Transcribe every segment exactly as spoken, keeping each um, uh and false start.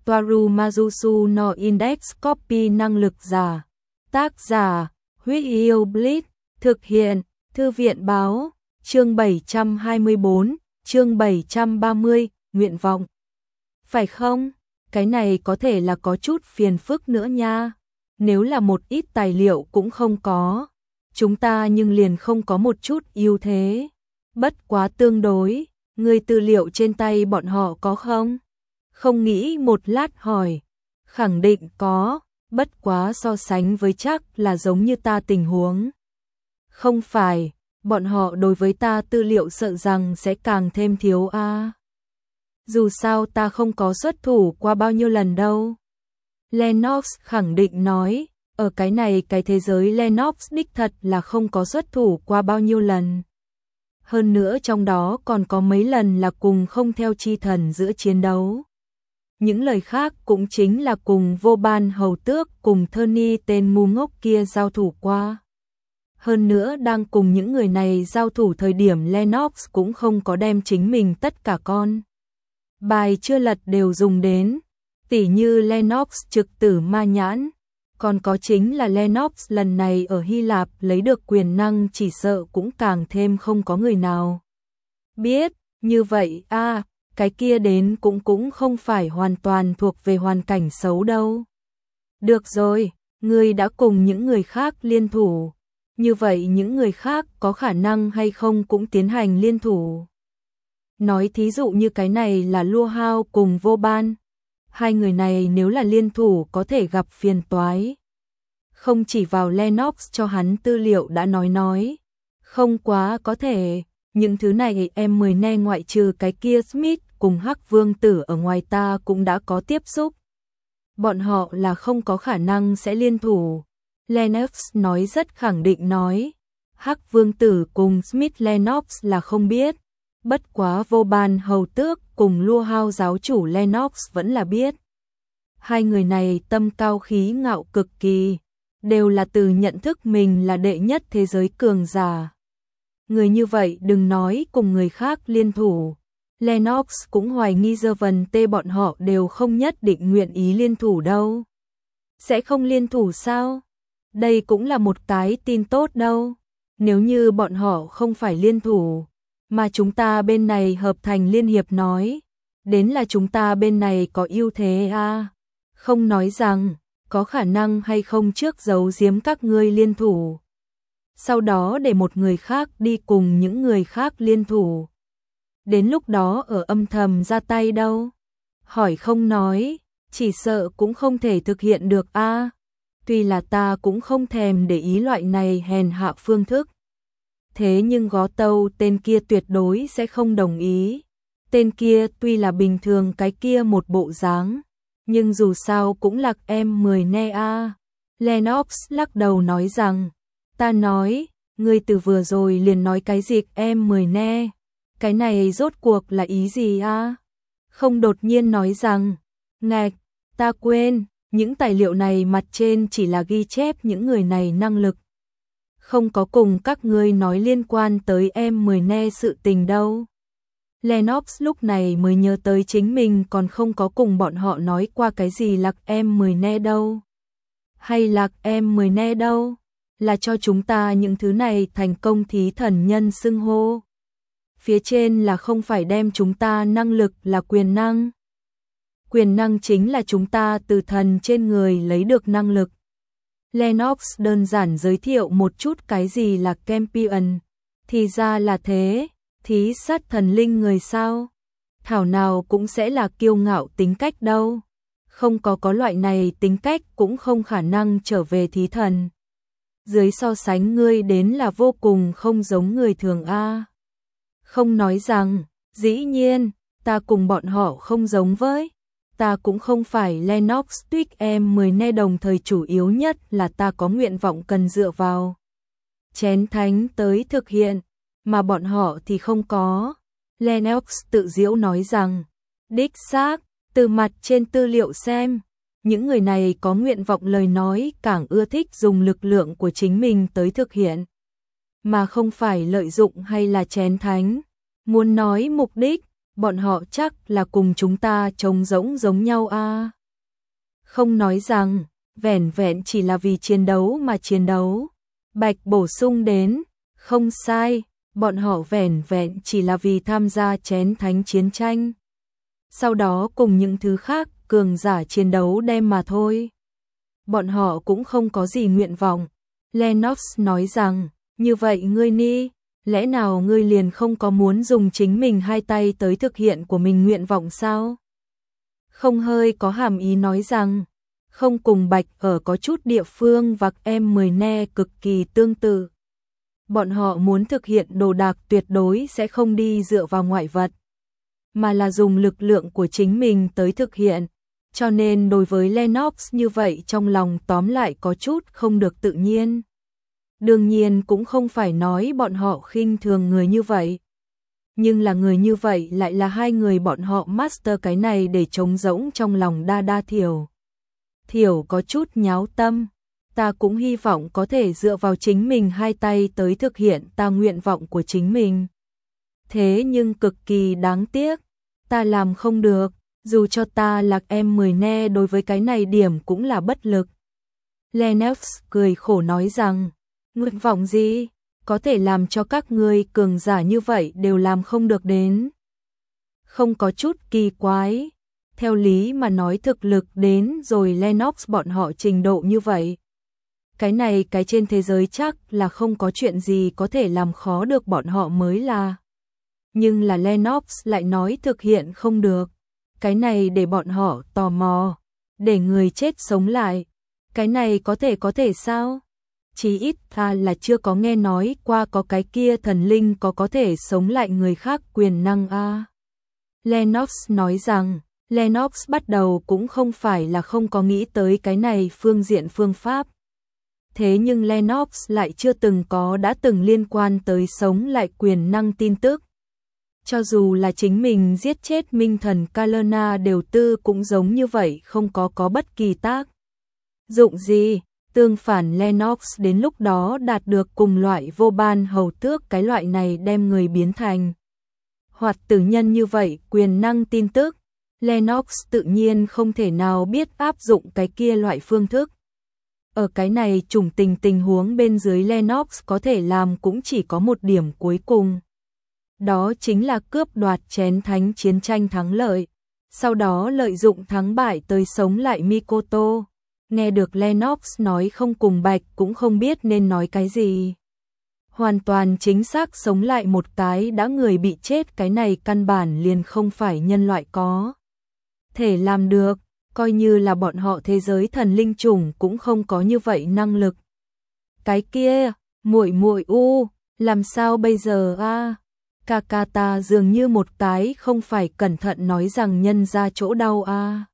Toaru Majusu no Index Copy năng lực giả. Tác giả, Huyết Yêu Blitz, thực hiện, Thư viện Báo, chương bảy trăm hai mươi bốn, chương bảy trăm ba mươi, nguyện vọng. Phải không? Cái này có thể là có chút phiền phức nữa nha. Nếu là một ít tài liệu cũng không có, chúng ta nhưng liền không có một chút ưu thế. Bất quá tương đối, người tư liệu trên tay bọn họ có không? Không nghĩ một lát hỏi. Khẳng định có, bất quá so sánh với chắc là giống như ta tình huống. Không phải, bọn họ đối với ta tư liệu sợ rằng sẽ càng thêm thiếu a. À. Dù sao ta không có xuất thủ qua bao nhiêu lần đâu. Lennox khẳng định nói, ở cái này cái thế giới Lennox đích thật là không có xuất thủ qua bao nhiêu lần. Hơn nữa trong đó còn có mấy lần là cùng không theo chi thần giữa chiến đấu. Những lời khác cũng chính là cùng vô ban hầu tước cùng Tony tên ngu ngốc kia giao thủ qua. Hơn nữa đang cùng những người này giao thủ thời điểm Lennox cũng không có đem chính mình tất cả con bài chưa lật đều dùng đến, tỉ như Lennox trực tử ma nhãn, còn có chính là Lennox lần này ở Hy Lạp lấy được quyền năng chỉ sợ cũng càng thêm không có người nào biết, như vậy a à, cái kia đến cũng cũng không phải hoàn toàn thuộc về hoàn cảnh xấu đâu. Được rồi, ngươi đã cùng những người khác liên thủ, như vậy những người khác có khả năng hay không cũng tiến hành liên thủ. Nói thí dụ như cái này là Lua Hao cùng Vô Ban, hai người này nếu là liên thủ có thể gặp phiền toái. Không chỉ vào Lennox cho hắn tư liệu đã nói nói, không quá có thể, những thứ này em mười ne ngoại trừ cái kia Smith cùng Hắc Vương Tử ở ngoài ta cũng đã có tiếp xúc. Bọn họ là không có khả năng sẽ liên thủ. Lennox nói rất khẳng định nói, Hắc Vương Tử cùng Smith Lennox là không biết, bất quá vô ban hầu tước cùng Lua Hao giáo chủ Lennox vẫn là biết. Hai người này tâm cao khí ngạo cực kỳ, đều là từ nhận thức mình là đệ nhất thế giới cường giả. Người như vậy đừng nói cùng người khác liên thủ. Lennox cũng hoài nghi dơ vần tê bọn họ đều không nhất định nguyện ý liên thủ đâu. Sẽ không liên thủ sao? Đây cũng là một cái tin tốt đâu. Nếu như bọn họ không phải liên thủ, mà chúng ta bên này hợp thành liên hiệp nói, đến là chúng ta bên này có ưu thế a. À. Không nói rằng, có khả năng hay không trước giấu giếm các ngươi liên thủ. Sau đó để một người khác đi cùng những người khác liên thủ. Đến lúc đó ở âm thầm ra tay đâu. Hỏi không nói, chỉ sợ cũng không thể thực hiện được a. À. Tuy là ta cũng không thèm để ý loại này hèn hạ phương thức. Thế nhưng Gó Tâu tên kia tuyệt đối sẽ không đồng ý. Tên kia tuy là bình thường cái kia một bộ dáng, nhưng dù sao cũng là em mười ne a. À. Lennox lắc đầu nói rằng, ta nói, ngươi từ vừa rồi liền nói cái gì em mười ne, cái này rốt cuộc là ý gì a? À? Không đột nhiên nói rằng, ngạch, ta quên, những tài liệu này mặt trên chỉ là ghi chép những người này năng lực. Không có cùng các ngươi nói liên quan tới em mười ne sự tình đâu. Lennox lúc này mới nhớ tới chính mình còn không có cùng bọn họ nói qua cái gì lạc em mười ne đâu. Hay lạc em mười ne đâu, là cho chúng ta những thứ này thành công thí thần nhân xưng hô. Phía trên là không phải đem chúng ta năng lực là quyền năng. Quyền năng chính là chúng ta từ thần trên người lấy được năng lực. Lennox đơn giản giới thiệu một chút cái gì là Campion. Thì ra là thế, thí sát thần linh người sao? Thảo nào cũng sẽ là kiêu ngạo tính cách đâu. Không có có loại này tính cách cũng không khả năng trở về thí thần. Dưới so sánh ngươi đến là vô cùng không giống người thường a. Không nói rằng, dĩ nhiên, ta cùng bọn họ không giống với. Ta cũng không phải Lennox Tuyết em mười ne đồng thời chủ yếu nhất là ta có nguyện vọng cần dựa vào chén thánh tới thực hiện, mà bọn họ thì không có. Lennox tự giễu nói rằng, đích xác, từ mặt trên tư liệu xem, những người này có nguyện vọng lời nói càng ưa thích dùng lực lượng của chính mình tới thực hiện, mà không phải lợi dụng hay là chén thánh. Muốn nói mục đích, bọn họ chắc là cùng chúng ta trống rỗng giống nhau a. Không nói rằng, vẻn vẹn chỉ là vì chiến đấu mà chiến đấu. Bạch bổ sung đến, không sai, bọn họ vẻn vẹn chỉ là vì tham gia chén thánh chiến tranh. Sau đó cùng những thứ khác cường giả chiến đấu đem mà thôi. Bọn họ cũng không có gì nguyện vọng. Lennox nói rằng, như vậy ngươi ni, lẽ nào ngươi liền không có muốn dùng chính mình hai tay tới thực hiện của mình nguyện vọng sao? Không hơi có hàm ý nói rằng, không cùng Bạch ở có chút địa phương và em mười ne cực kỳ tương tự. Bọn họ muốn thực hiện đồ đạc tuyệt đối sẽ không đi dựa vào ngoại vật, mà là dùng lực lượng của chính mình tới thực hiện. Cho nên đối với Lennox như vậy trong lòng tóm lại có chút không được tự nhiên. Đương nhiên cũng không phải nói bọn họ khinh thường người như vậy. Nhưng là người như vậy lại là hai người bọn họ master cái này để trống rỗng trong lòng đa đa thiểu. Thiểu có chút nháo tâm. Ta cũng hy vọng có thể dựa vào chính mình hai tay tới thực hiện ta nguyện vọng của chính mình. Thế nhưng cực kỳ đáng tiếc. Ta làm không được. Dù cho ta là em mười ne đối với cái này điểm cũng là bất lực. Lennox cười khổ nói rằng, nguyện vọng gì, có thể làm cho các ngươi cường giả như vậy đều làm không được đến. Không có chút kỳ quái. Theo lý mà nói thực lực đến rồi Lennox bọn họ trình độ như vậy. Cái này cái trên thế giới chắc là không có chuyện gì có thể làm khó được bọn họ mới là. Nhưng là Lennox lại nói thực hiện không được. Cái này để bọn họ tò mò, để người chết sống lại. Cái này có thể có thể sao? Chí ít ta là chưa có nghe nói qua có cái kia thần linh có có thể sống lại người khác quyền năng a. À. Lennox nói rằng, Lennox bắt đầu cũng không phải là không có nghĩ tới cái này phương diện phương pháp. Thế nhưng Lennox lại chưa từng có đã từng liên quan tới sống lại quyền năng tin tức. Cho dù là chính mình giết chết minh thần Kalena đều tư cũng giống như vậy không có có bất kỳ tác dụng gì. Tương phản Lennox đến lúc đó đạt được cùng loại vô ban hầu tước cái loại này đem người biến thành hoạt tử nhân như vậy quyền năng tin tức. Lennox tự nhiên không thể nào biết áp dụng cái kia loại phương thức. Ở cái này trùng tình tình huống bên dưới Lennox có thể làm cũng chỉ có một điểm cuối cùng. Đó chính là cướp đoạt chén thánh chiến tranh thắng lợi. Sau đó lợi dụng thắng bại tới sống lại Mikoto. Nghe được Lennox nói không cùng Bạch cũng không biết nên nói cái gì. Hoàn toàn chính xác sống lại một cái đã người bị chết cái này căn bản liền không phải nhân loại có thể làm được. Coi như là bọn họ thế giới thần linh chủng cũng không có như vậy năng lực. Cái kia, muội muội u, làm sao bây giờ a? Kakata dường như một cái không phải cẩn thận nói rằng nhân ra chỗ đau a.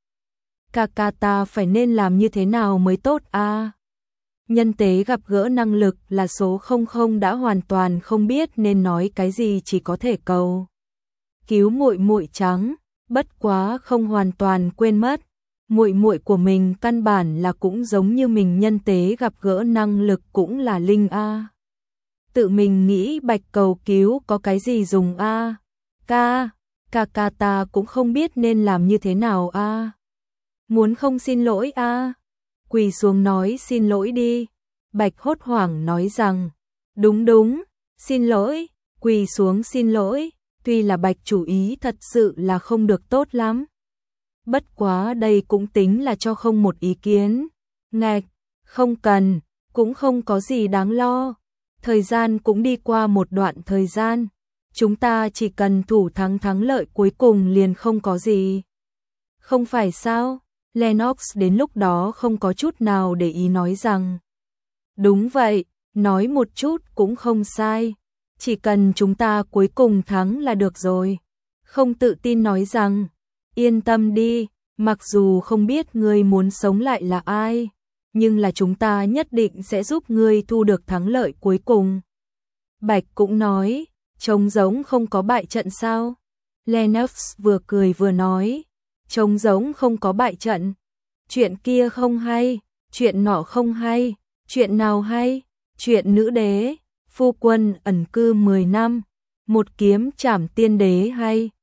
Kakata phải nên làm như thế nào mới tốt a? Nhân tế gặp gỡ năng lực là số không không đã hoàn toàn không biết nên nói cái gì chỉ có thể cầu cứu muội muội trắng, bất quá không hoàn toàn quên mất. Muội muội của mình căn bản là cũng giống như mình nhân tế gặp gỡ năng lực cũng là linh a. Tự mình nghĩ Bạch cầu cứu có cái gì dùng a? Ca, Kakata cũng không biết nên làm như thế nào a. Muốn không xin lỗi a? Quỳ xuống nói xin lỗi đi. Bạch hốt hoảng nói rằng, đúng đúng, xin lỗi, quỳ xuống xin lỗi. Tuy là Bạch chủ ý thật sự là không được tốt lắm. Bất quá đây cũng tính là cho không một ý kiến. Ngạch, không cần, cũng không có gì đáng lo. Thời gian cũng đi qua một đoạn thời gian. Chúng ta chỉ cần thủ thắng thắng lợi cuối cùng liền không có gì. Không phải sao? Lennox đến lúc đó không có chút nào để ý nói rằng. Đúng vậy, nói một chút cũng không sai. Chỉ cần chúng ta cuối cùng thắng là được rồi. Không tự tin nói rằng. Yên tâm đi, mặc dù không biết ngươi muốn sống lại là ai, nhưng là chúng ta nhất định sẽ giúp ngươi thu được thắng lợi cuối cùng. Bạch cũng nói, trông giống không có bại trận sao? Lennox vừa cười vừa nói, trông giống không có bại trận. Chuyện kia không hay, chuyện nọ không hay, chuyện nào hay? Chuyện nữ đế, phu quân ẩn cư mười năm, một kiếm trảm tiên đế hay?